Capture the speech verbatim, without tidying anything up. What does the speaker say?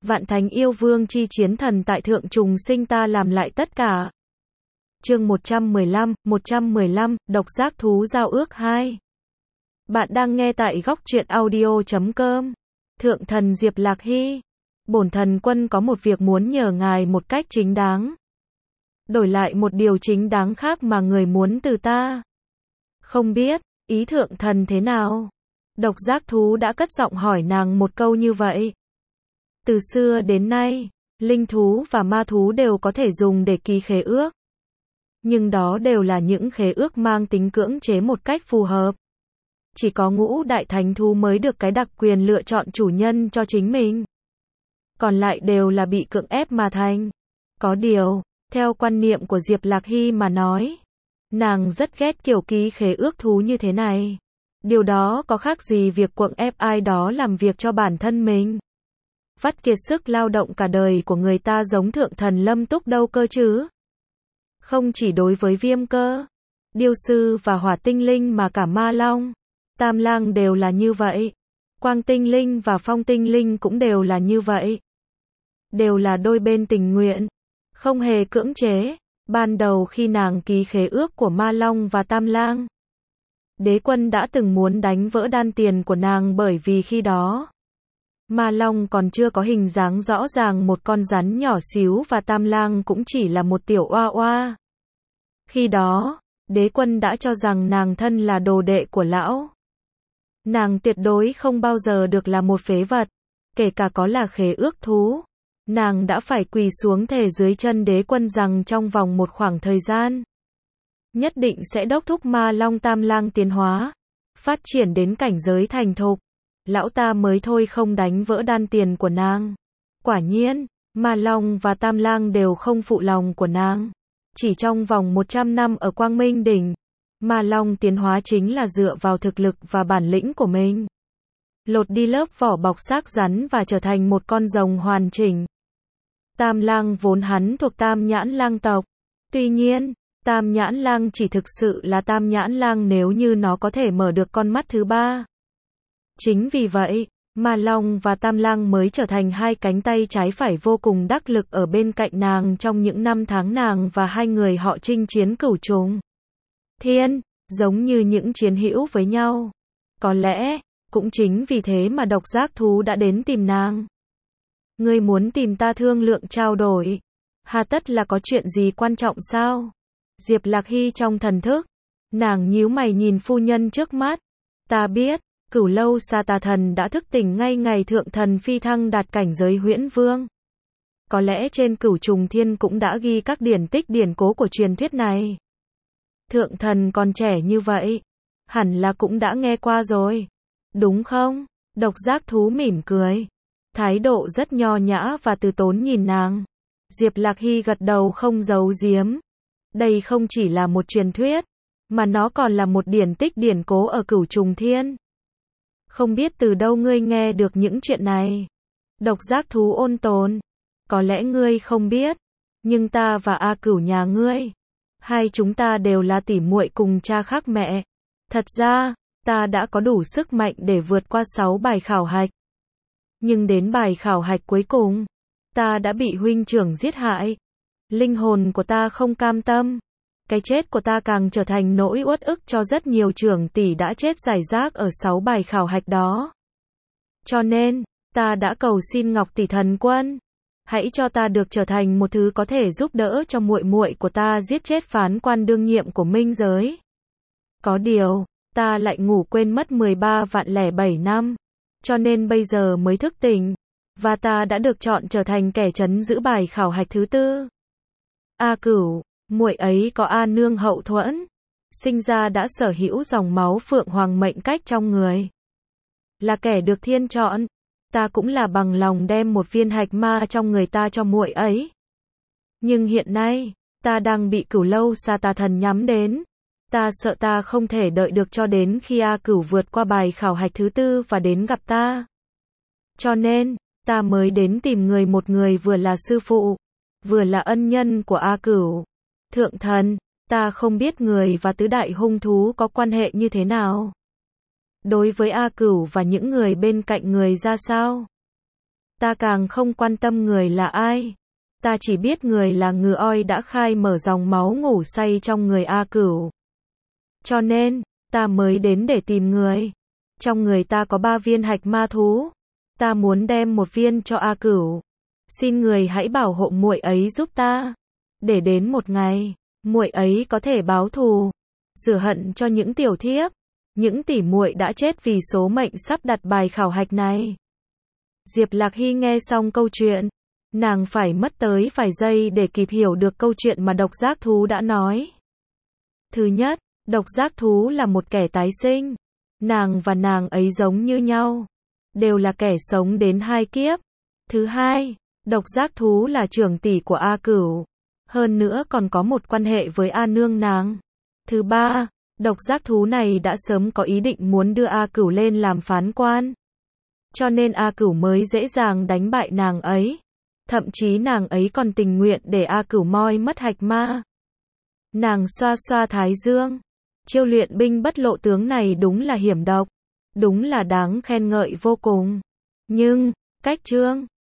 Vạn thánh yêu vương chi chiến thần tại thượng trùng sinh ta làm lại tất cả. Chương một trăm mười lăm, một trăm mười lăm, độc giác thú giao ước hai. Bạn đang nghe tại góc truyện audio chấm com. Thượng thần Diệp Lạc Hy. Bổn thần quân có một việc muốn nhờ ngài một cách chính đáng. Đổi lại một điều chính đáng khác mà người muốn từ ta. Không biết, ý thượng thần thế nào? Độc giác thú đã cất giọng hỏi nàng một câu như vậy. Từ xưa đến nay, linh thú và ma thú đều có thể dùng để ký khế ước. Nhưng đó đều là những khế ước mang tính cưỡng chế một cách phù hợp. Chỉ có ngũ đại thánh thú mới được cái đặc quyền lựa chọn chủ nhân cho chính mình. Còn lại đều là bị cưỡng ép mà thành. Có điều, theo quan niệm của Diệp Lạc Hy mà nói, nàng rất ghét kiểu ký khế ước thú như thế này. Điều đó có khác gì việc cưỡng ép ai đó làm việc cho bản thân mình. Vắt kiệt sức lao động cả đời của người ta giống thượng thần Lâm Túc đâu cơ chứ. Không chỉ đối với Viêm Cơ, Điêu Sư và Hỏa Tinh Linh mà cả Ma Long, Tam Lang đều là như vậy. Quang Tinh Linh và Phong Tinh Linh cũng đều là như vậy. Đều là đôi bên tình nguyện, không hề cưỡng chế. Ban đầu khi nàng ký khế ước của Ma Long và Tam Lang, Đế Quân đã từng muốn đánh vỡ đan tiền của nàng bởi vì khi đó Ma Long còn chưa có hình dáng rõ ràng một con rắn nhỏ xíu và Tam Lang cũng chỉ là một tiểu oa oa. Khi đó, Đế Quân đã cho rằng nàng thân là đồ đệ của lão. Nàng tuyệt đối không bao giờ được là một phế vật, kể cả có là khế ước thú. Nàng đã phải quỳ xuống thề dưới chân Đế Quân rằng trong vòng một khoảng thời gian, nhất định sẽ đốc thúc Ma Long Tam Lang tiến hóa, phát triển đến cảnh giới thành thục. Lão ta mới thôi không đánh vỡ đan tiền của nàng. Quả nhiên, Ma Long và Tam Lang đều không phụ lòng của nàng. Chỉ trong vòng một trăm năm ở Quang Minh Đỉnh, Ma Long tiến hóa chính là dựa vào thực lực và bản lĩnh của mình. Lột đi lớp vỏ bọc xác rắn và trở thành một con rồng hoàn chỉnh. Tam Lang vốn hắn thuộc Tam Nhãn Lang tộc. Tuy nhiên, Tam Nhãn Lang chỉ thực sự là Tam Nhãn Lang nếu như nó có thể mở được con mắt thứ ba. Chính vì vậy, Ma Long và Tam Lang mới trở thành hai cánh tay trái phải vô cùng đắc lực ở bên cạnh nàng trong những năm tháng nàng và hai người họ chinh chiến cửu trùng thiên, giống như những chiến hữu với nhau. Có lẽ, cũng chính vì thế mà độc giác thú đã đến tìm nàng. Ngươi muốn tìm ta thương lượng trao đổi? Hà tất là có chuyện gì quan trọng sao? Diệp Lạc Hy trong thần thức, nàng nhíu mày nhìn phu nhân trước mắt. Ta biết, Cửu Lâu Sa Tà Thần đã thức tỉnh ngay ngày thượng thần phi thăng đạt cảnh giới huyễn vương. Có lẽ trên cửu trùng thiên cũng đã ghi các điển tích điển cố của truyền thuyết này. Thượng thần còn trẻ như vậy, hẳn là cũng đã nghe qua rồi, đúng không? Độc giác thú mỉm cười, thái độ rất nho nhã và từ tốn nhìn nàng. Diệp Lạc Hy gật đầu không giấu giếm. Đây không chỉ là một truyền thuyết, mà nó còn là một điển tích điển cố ở cửu trùng thiên. Không biết từ đâu ngươi nghe được những chuyện này. Độc giác thú ôn tồn. Có lẽ ngươi không biết, nhưng ta và A Cửu nhà ngươi, hai chúng ta đều là tỉ muội cùng cha khác mẹ. Thật ra, ta đã có đủ sức mạnh để vượt qua sáu bài khảo hạch. Nhưng đến bài khảo hạch cuối cùng, ta đã bị huynh trưởng giết hại. Linh hồn của ta không cam tâm. Cái chết của ta càng trở thành nỗi uất ức cho rất nhiều trưởng tỷ đã chết rải rác ở sáu bài khảo hạch đó. Cho nên, ta đã cầu xin Ngọc tỷ thần quân, hãy cho ta được trở thành một thứ có thể giúp đỡ cho muội muội của ta giết chết phán quan đương nhiệm của minh giới. Có điều, ta lại ngủ quên mất mười ba vạn lẻ bảy năm, cho nên bây giờ mới thức tỉnh, và ta đã được chọn trở thành kẻ trấn giữ bài khảo hạch thứ tư. A Cửu, muội ấy có A nương hậu thuẫn, sinh ra đã sở hữu dòng máu phượng hoàng mệnh cách trong người, là kẻ được thiên chọn. Ta cũng là bằng lòng đem một viên hạch ma trong người ta cho muội ấy. Nhưng hiện nay, ta đang bị Cửu Lâu Sa Tà Thần nhắm đến. Ta sợ ta không thể đợi được cho đến khi A Cửu vượt qua bài khảo hạch thứ tư và đến gặp ta. Cho nên, ta mới đến tìm người một người vừa là sư phụ, vừa là ân nhân của A Cửu. Thượng thần, ta không biết người và tứ đại hung thú có quan hệ như thế nào. Đối với A Cửu và những người bên cạnh người ra sao? Ta càng không quan tâm người là ai. Ta chỉ biết người là ngựa oi đã khai mở dòng máu ngủ say trong người A Cửu. Cho nên, ta mới đến để tìm người. Trong người ta có ba viên hạch ma thú. Ta muốn đem một viên cho A Cửu. Xin người hãy bảo hộ muội ấy giúp ta. Để đến một ngày, muội ấy có thể báo thù, rửa hận cho những tiểu thiếp, những tỷ muội đã chết vì số mệnh sắp đặt bài khảo hạch này. Diệp Lạc Hy nghe xong câu chuyện, nàng phải mất tới vài giây để kịp hiểu được câu chuyện mà độc giác thú đã nói. Thứ nhất, độc giác thú là một kẻ tái sinh. Nàng và nàng ấy giống như nhau, đều là kẻ sống đến hai kiếp. Thứ hai, độc giác thú là trưởng tỷ của A Cửu, hơn nữa còn có một quan hệ với A Nương nàng. Thứ ba, độc giác thú này đã sớm có ý định muốn đưa A Cửu lên làm phán quan. Cho nên A Cửu mới dễ dàng đánh bại nàng ấy. Thậm chí nàng ấy còn tình nguyện để A Cửu moi mất hạch ma. Nàng xoa xoa thái dương. Chiêu luyện binh bất lộ tướng này đúng là hiểm độc. Đúng là đáng khen ngợi vô cùng. Nhưng, cách chương